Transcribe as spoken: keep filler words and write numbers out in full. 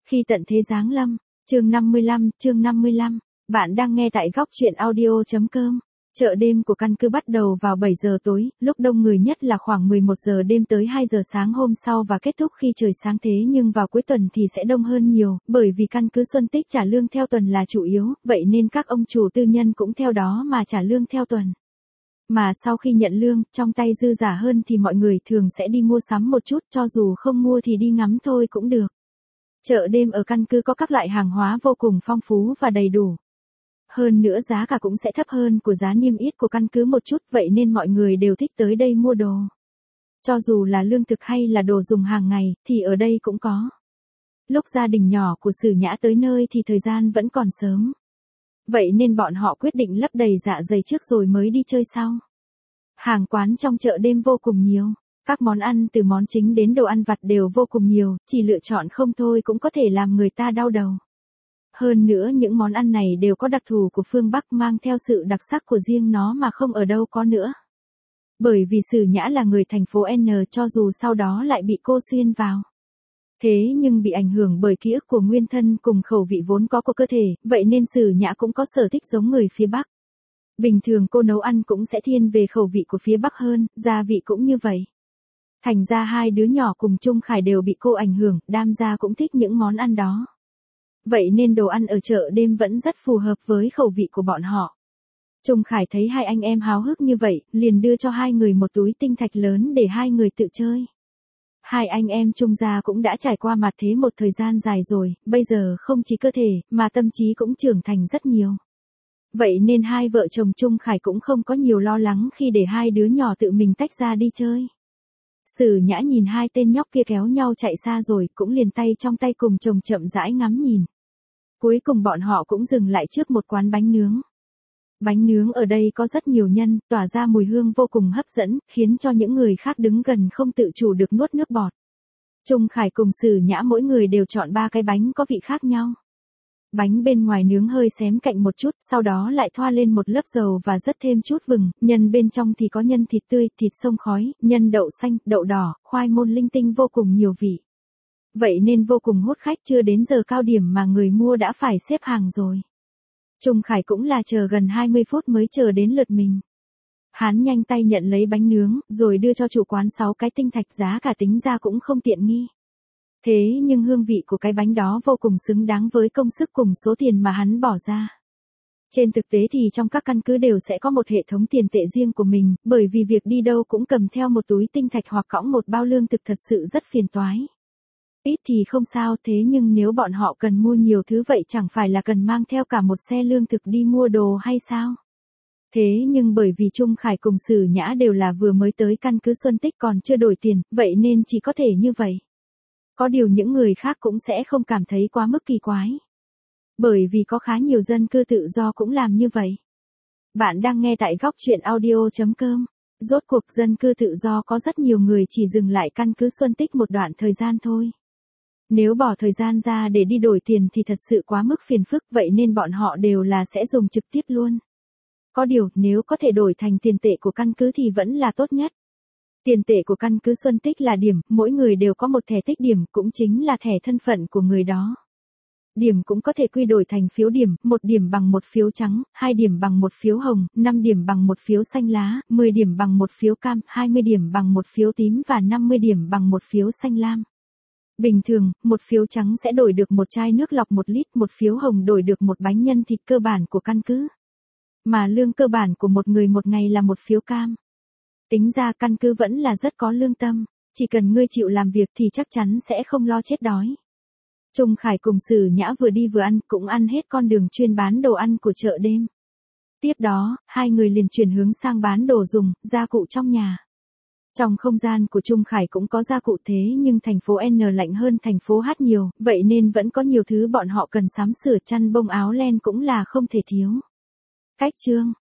Khi tận thế giáng lâm, chương năm mươi lăm, chương năm mươi lăm, bạn đang nghe tại góc truyện audio.com. Chợ đêm của căn cứ bắt đầu vào bảy giờ tối, lúc đông người nhất là khoảng mười một giờ đêm tới hai giờ sáng hôm sau và kết thúc khi trời sáng, thế nhưng vào cuối tuần thì sẽ đông hơn nhiều, bởi vì căn cứ Xuân Tích trả lương theo tuần là chủ yếu, vậy nên các ông chủ tư nhân cũng theo đó mà trả lương theo tuần. Mà sau khi nhận lương, trong tay dư giả hơn thì mọi người thường sẽ đi mua sắm một chút, cho dù không mua thì đi ngắm thôi cũng được. Chợ đêm ở căn cứ có các loại hàng hóa vô cùng phong phú và đầy đủ. Hơn nữa giá cả cũng sẽ thấp hơn của giá niêm yết của căn cứ một chút, vậy nên mọi người đều thích tới đây mua đồ. Cho dù là lương thực hay là đồ dùng hàng ngày, thì ở đây cũng có. Lúc gia đình nhỏ của Sử Nhã tới nơi thì thời gian vẫn còn sớm. Vậy nên bọn họ quyết định lấp đầy dạ dày trước rồi mới đi chơi sau. Hàng quán trong chợ đêm vô cùng nhiều. Các món ăn từ món chính đến đồ ăn vặt đều vô cùng nhiều, chỉ lựa chọn không thôi cũng có thể làm người ta đau đầu. Hơn nữa những món ăn này đều có đặc thù của phương Bắc, mang theo sự đặc sắc của riêng nó mà không ở đâu có nữa. Bởi vì Sử Nhã là người thành phố N, cho dù sau đó lại bị cô xuyên vào. Thế nhưng bị ảnh hưởng bởi ký ức của nguyên thân cùng khẩu vị vốn có của cơ thể, vậy nên Sử Nhã cũng có sở thích giống người phía Bắc. Bình thường cô nấu ăn cũng sẽ thiên về khẩu vị của phía Bắc hơn, gia vị cũng như vậy. Thành ra hai đứa nhỏ cùng Trung Khải đều bị cô ảnh hưởng, đam gia cũng thích những món ăn đó. Vậy nên đồ ăn ở chợ đêm vẫn rất phù hợp với khẩu vị của bọn họ. Trung Khải thấy hai anh em háo hức như vậy, liền đưa cho hai người một túi tinh thạch lớn để hai người tự chơi. Hai anh em Trung gia cũng đã trải qua mặt thế một thời gian dài rồi, bây giờ không chỉ cơ thể, mà tâm trí cũng trưởng thành rất nhiều. Vậy nên hai vợ chồng Trung Khải cũng không có nhiều lo lắng khi để hai đứa nhỏ tự mình tách ra đi chơi. Sử Nhã nhìn hai tên nhóc kia kéo nhau chạy xa rồi, cũng liền tay trong tay cùng chồng chậm rãi ngắm nhìn. Cuối cùng bọn họ cũng dừng lại trước một quán bánh nướng. Bánh nướng ở đây có rất nhiều nhân, tỏa ra mùi hương vô cùng hấp dẫn, khiến cho những người khác đứng gần không tự chủ được nuốt nước bọt. Trung Khải cùng Sử Nhã mỗi người đều chọn ba cái bánh có vị khác nhau. Bánh bên ngoài nướng hơi xém cạnh một chút, sau đó lại thoa lên một lớp dầu và rắc thêm chút vừng, nhân bên trong thì có nhân thịt tươi, thịt xông khói, nhân đậu xanh, đậu đỏ, khoai môn linh tinh, vô cùng nhiều vị. Vậy nên vô cùng hút khách, chưa đến giờ cao điểm mà người mua đã phải xếp hàng rồi. Trung Khải cũng là chờ gần hai mươi phút mới chờ đến lượt mình. Hắn nhanh tay nhận lấy bánh nướng, rồi đưa cho chủ quán sáu cái tinh thạch, giá cả tính ra cũng không tiện nghi. Thế nhưng hương vị của cái bánh đó vô cùng xứng đáng với công sức cùng số tiền mà hắn bỏ ra. Trên thực tế thì trong các căn cứ đều sẽ có một hệ thống tiền tệ riêng của mình, bởi vì việc đi đâu cũng cầm theo một túi tinh thạch hoặc cõng một bao lương thực thật sự rất phiền toái. Ít thì không sao, thế nhưng nếu bọn họ cần mua nhiều thứ vậy chẳng phải là cần mang theo cả một xe lương thực đi mua đồ hay sao? Thế nhưng bởi vì Trung Khải cùng Sử Nhã đều là vừa mới tới căn cứ Xuân Tích còn chưa đổi tiền, vậy nên chỉ có thể như vậy. Có điều những người khác cũng sẽ không cảm thấy quá mức kỳ quái. Bởi vì có khá nhiều dân cư tự do cũng làm như vậy. Bạn đang nghe tại góc truyện audio.com. Rốt cuộc dân cư tự do có rất nhiều người chỉ dừng lại căn cứ Xuân Tích một đoạn thời gian thôi. Nếu bỏ thời gian ra để đi đổi tiền thì thật sự quá mức phiền phức, vậy nên bọn họ đều là sẽ dùng trực tiếp luôn. Có điều, nếu có thể đổi thành tiền tệ của căn cứ thì vẫn là tốt nhất. Tiền tệ của căn cứ Xuân Tích là điểm, mỗi người đều có một thẻ tích điểm, cũng chính là thẻ thân phận của người đó. Điểm cũng có thể quy đổi thành phiếu điểm, một điểm bằng một phiếu trắng, hai điểm bằng một phiếu hồng, năm điểm bằng một phiếu xanh lá, mười điểm bằng một phiếu cam, hai mươi điểm bằng một phiếu tím và năm mươi điểm bằng một phiếu xanh lam. Bình thường, một phiếu trắng sẽ đổi được một chai nước lọc một lít, một phiếu hồng đổi được một bánh nhân thịt cơ bản của căn cứ. Mà lương cơ bản của một người một ngày là một phiếu cam. Tính ra căn cứ vẫn là rất có lương tâm, chỉ cần ngươi chịu làm việc thì chắc chắn sẽ không lo chết đói. Trung Khải cùng Sử Nhã vừa đi vừa ăn, cũng ăn hết con đường chuyên bán đồ ăn của chợ đêm. Tiếp đó, hai người liền chuyển hướng sang bán đồ dùng, gia cụ trong nhà. Trong không gian của Trung Khải cũng có gia cụ, thế nhưng thành phố N lạnh hơn thành phố H nhiều, vậy nên vẫn có nhiều thứ bọn họ cần sắm sửa, chăn bông áo len cũng là không thể thiếu. Cách chương